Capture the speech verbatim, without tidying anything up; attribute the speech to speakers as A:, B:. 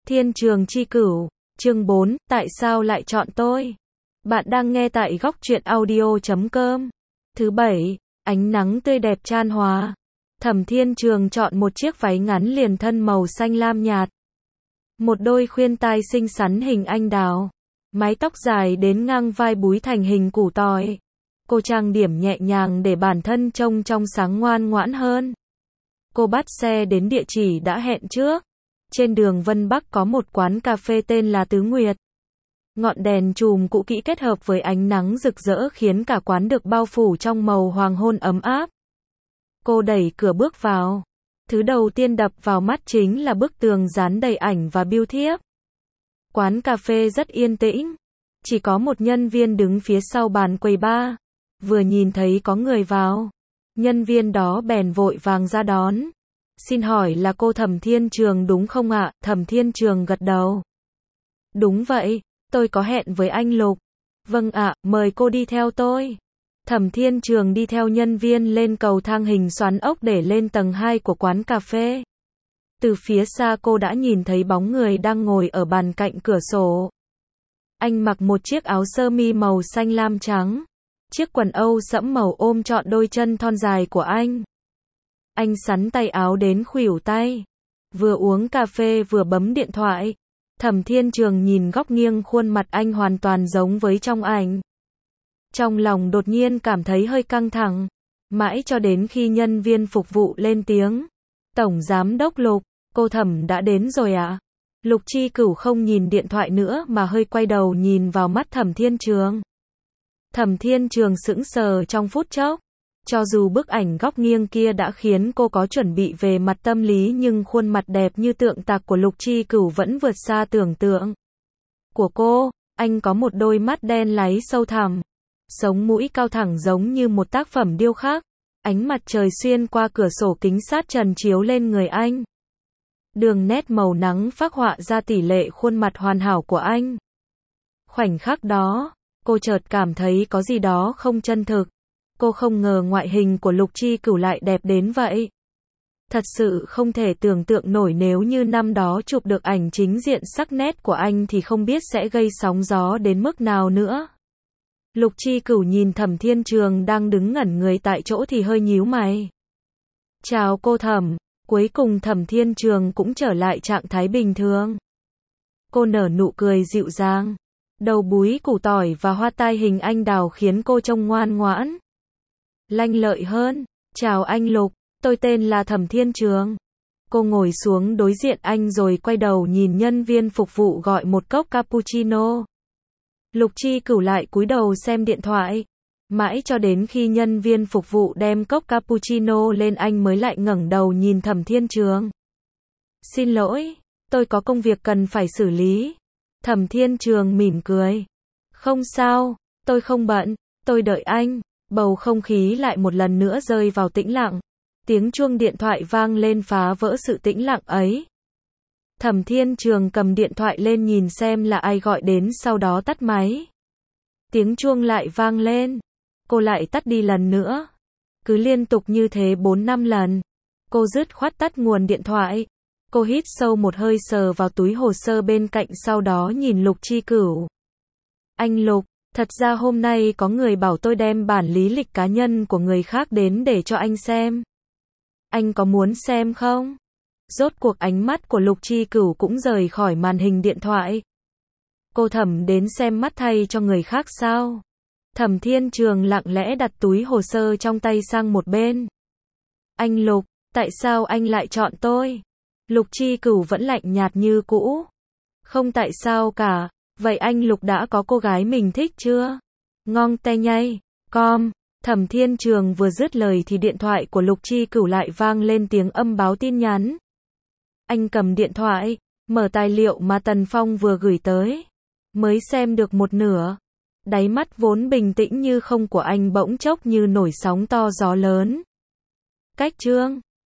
A: Thiên Trường Chi Cửu, chương bốn, tại sao lại chọn tôi? Bạn đang nghe tại góc truyện audio chấm com. Thứ bảy, ánh nắng tươi đẹp chan hòa. Thẩm Thiên Trường chọn một chiếc váy ngắn liền thân màu xanh lam nhạt. Một đôi khuyên tai xinh xắn hình anh đào. Mái tóc dài đến ngang vai búi thành hình củ tỏi. Cô trang điểm nhẹ nhàng để bản thân trông trong sáng ngoan ngoãn hơn. Cô bắt xe đến địa chỉ đã hẹn trước. Trên đường Vân Bắc có một quán cà phê tên là Tứ Nguyệt. Ngọn đèn chùm cũ kỹ kết hợp với ánh nắng rực rỡ khiến cả quán được bao phủ trong màu hoàng hôn ấm áp. Cô đẩy cửa bước vào. Thứ đầu tiên đập vào mắt chính là bức tường dán đầy ảnh và bưu thiếp. Quán cà phê rất yên tĩnh. Chỉ có một nhân viên đứng phía sau bàn quầy bar. Vừa nhìn thấy có người vào, nhân viên đó bèn vội vàng ra đón. Xin hỏi là cô Thẩm Thiên Trường đúng không ạ? Thẩm Thiên Trường gật đầu. Đúng vậy, tôi có hẹn với anh Lục. Vâng ạ, mời cô đi theo tôi. Thẩm Thiên Trường đi theo nhân viên lên cầu thang hình xoắn ốc để lên tầng hai của quán cà phê. Từ phía xa cô đã nhìn thấy bóng người đang ngồi ở bàn cạnh cửa sổ. Anh mặc một chiếc áo sơ mi màu xanh lam trắng. Chiếc quần âu sẫm màu ôm trọn đôi chân thon dài của anh. Anh xắn tay áo đến khuỷu tay. Vừa uống cà phê vừa bấm điện thoại. Thẩm Thiên Trường nhìn góc nghiêng khuôn mặt anh hoàn toàn giống với trong ảnh. Trong lòng đột nhiên cảm thấy hơi căng thẳng. Mãi cho đến khi nhân viên phục vụ lên tiếng. Tổng Giám đốc Lục, cô Thẩm đã đến rồi ạ? À? Lục Chi Cửu không nhìn điện thoại nữa mà hơi quay đầu nhìn vào mắt Thẩm Thiên Trường. Thẩm Thiên Trường sững sờ trong phút chốc. Cho dù bức ảnh góc nghiêng kia đã khiến cô có chuẩn bị về mặt tâm lý nhưng khuôn mặt đẹp như tượng tạc của Lục Chi Cửu vẫn vượt xa tưởng tượng của cô. Anh có một đôi mắt đen láy sâu thẳm, sống mũi cao thẳng giống như một tác phẩm điêu khắc. Ánh mặt trời xuyên qua cửa sổ kính sát trần chiếu lên người anh. Đường nét màu nắng phác họa ra tỷ lệ khuôn mặt hoàn hảo của anh. Khoảnh khắc đó, cô chợt cảm thấy có gì đó không chân thực. Cô không ngờ ngoại hình của Lục Chi Cửu lại đẹp đến vậy. Thật sự không thể tưởng tượng nổi nếu như năm đó chụp được ảnh chính diện sắc nét của anh thì không biết sẽ gây sóng gió đến mức nào nữa. Lục Chi Cửu nhìn Thẩm Thiên Trường đang đứng ngẩn người tại chỗ thì hơi nhíu mày. Chào cô Thẩm. Cuối cùng Thẩm Thiên Trường cũng trở lại trạng thái bình thường. Cô nở nụ cười dịu dàng. Đầu búi củ tỏi và hoa tai hình anh đào khiến cô trông ngoan ngoãn, lanh lợi hơn. Chào anh Lục, tôi tên là Thẩm Thiên Trường. Cô ngồi xuống đối diện anh rồi quay đầu nhìn nhân viên phục vụ gọi một cốc cappuccino. Lục Chi Cửu lại cúi đầu xem điện thoại. Mãi cho đến khi nhân viên phục vụ đem cốc cappuccino lên anh mới lại ngẩng đầu nhìn Thẩm Thiên Trường. Xin lỗi, tôi có công việc cần phải xử lý. Thẩm Thiên Trường mỉm cười. Không sao, tôi không bận, tôi đợi anh. Bầu không khí lại một lần nữa rơi vào tĩnh lặng. Tiếng chuông điện thoại vang lên phá vỡ sự tĩnh lặng ấy. Thẩm Thiên Trường cầm điện thoại lên nhìn xem là ai gọi đến sau đó tắt máy. Tiếng chuông lại vang lên. Cô lại tắt đi lần nữa. Cứ liên tục như thế bốn năm lần. Cô dứt khoát tắt nguồn điện thoại. Cô hít sâu một hơi sờ vào túi hồ sơ bên cạnh sau đó nhìn Lục Chi Cửu. Anh Lục, thật ra hôm nay có người bảo tôi đem bản lý lịch cá nhân của người khác đến để cho anh xem. Anh có muốn xem không? Rốt cuộc ánh mắt của Lục Chi Cửu cũng rời khỏi màn hình điện thoại. Cô Thẩm đến xem mắt thay cho người khác sao? Thẩm Thiên Trường lặng lẽ đặt túi hồ sơ trong tay sang một bên. Anh Lục, tại sao anh lại chọn tôi? Lục Chi Cửu vẫn lạnh nhạt như cũ. Không tại sao cả, vậy anh Lục đã có cô gái mình thích chưa? Ngong te nhây, com. Thẩm Thiên Trường vừa dứt lời thì điện thoại của Lục Chi Cửu lại vang lên tiếng âm báo tin nhắn. Anh cầm điện thoại, mở tài liệu mà Tần Phong vừa gửi tới. Mới xem được một nửa. Đáy mắt vốn bình tĩnh như không của anh bỗng chốc như nổi sóng to gió lớn. Cách chương